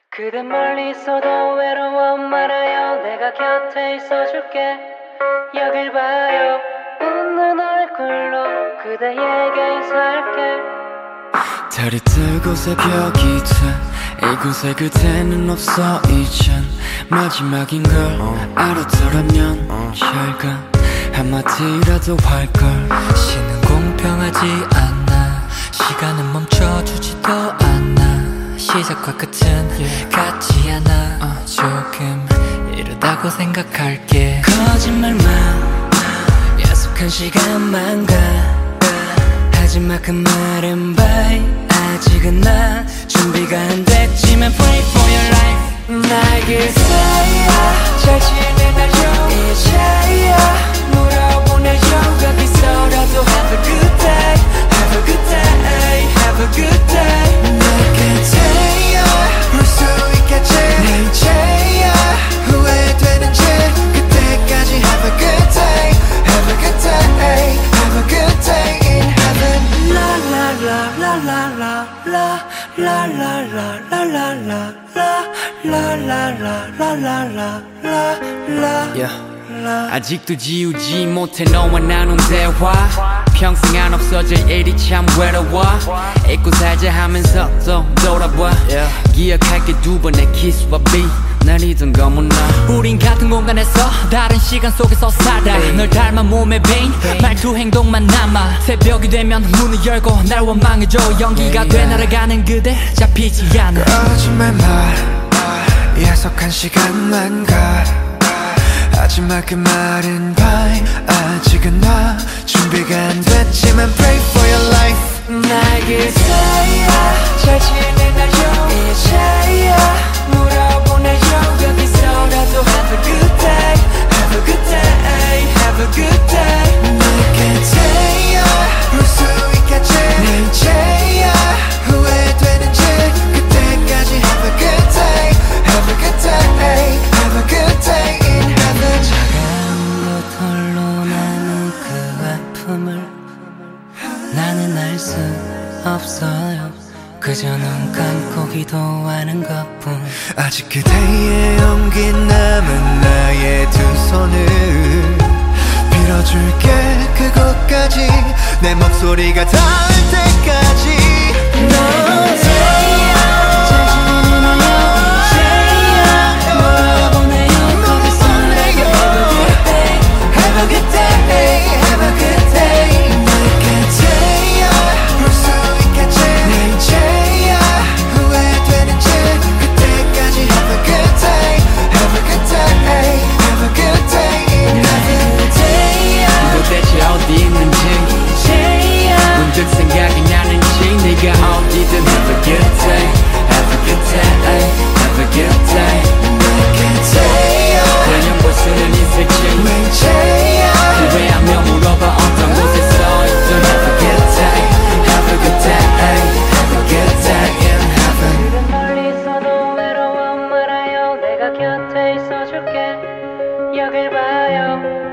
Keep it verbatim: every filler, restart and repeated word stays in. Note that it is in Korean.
그대 멀리 있어도 외로워 말아요. 내가 곁에 있어줄게. 여길 봐요. 웃는 얼굴로 그대에게 인사할게. 달이 뜨고 새벽이 돼 이곳에 그대는 없어 이젠 마지막인 걸 알았더라면 혈관 한마디라도 할걸. 시는 공평하지 않아. 시간은 멈춰주지도 않아. 시작과 끝은 yeah. 같지 않아. 어, 조금 이르다고 생각할게. 거짓말만 약속한 시간만 가. 하지마 그 말은 bye. 아직은 나 준비가 안 됐지만 pray for your life. 날 그사이야 잘 지내나요 이제야 물어보내요. 여기서라도 have a good day. Have a good day. Have a good day. 날 그대야 볼 수 있겠지. 내 이제야 후회되는지 그때까지 have a good day. Have a good day. Have a good day in heaven. La la la la la la la la la la la la la la la la la la la la. 아직도 지우지 못해 너와 나눈 대화. 평생 안 없어질 일이 참 외로워. 잊고 살자 하면서 또 돌아봐. 기억할게 두 번의 키스와 비. 날 잊은 거면 나. 우린 같은 공간에서 다른 시간 속에서 살아. 널 닮은 몸에 베인 말투 행동만 남아. 새벽이 되면 문을 열고 날 원망해줘. 연기가 돼 날아가는 그대 잡히지 않아. 거짓말 말 약속한 시간만 가. 하지마 그 말은 bye. 아직은 나 준비가 안 됐지만 pray for your life. 날 그대야 잘 지내나요 이제야 물어보내요. 여기서라도 have a good day. Have a good day. Have a good day. 날 그대야 볼 수 있겠지. 내 이제야 후회되는지 그때까지 have a good day. Have a good day. Have a good day in heaven. 차가운 털로 나는 그 아픔을 나는 알 수 없어요. 그저 눈 감고 기도하는 것뿐. 아직 그대의 용기 남은 나의 두 손을 빌어줄게. 그곳까지 내 목소리가 닿을 때까지. 너 생각이 나는지 네가 어디든 have a good day. Have a good day. Have a good day. 그냥 볼 수는 있을지 후회하며 물어봐 어떤 곳에 써있든 have a good day. Have a good day. Have a good day in heaven. 그대 멀리 있어도 외로워 말아요. 내가 곁에 있어줄게. 여길 봐요.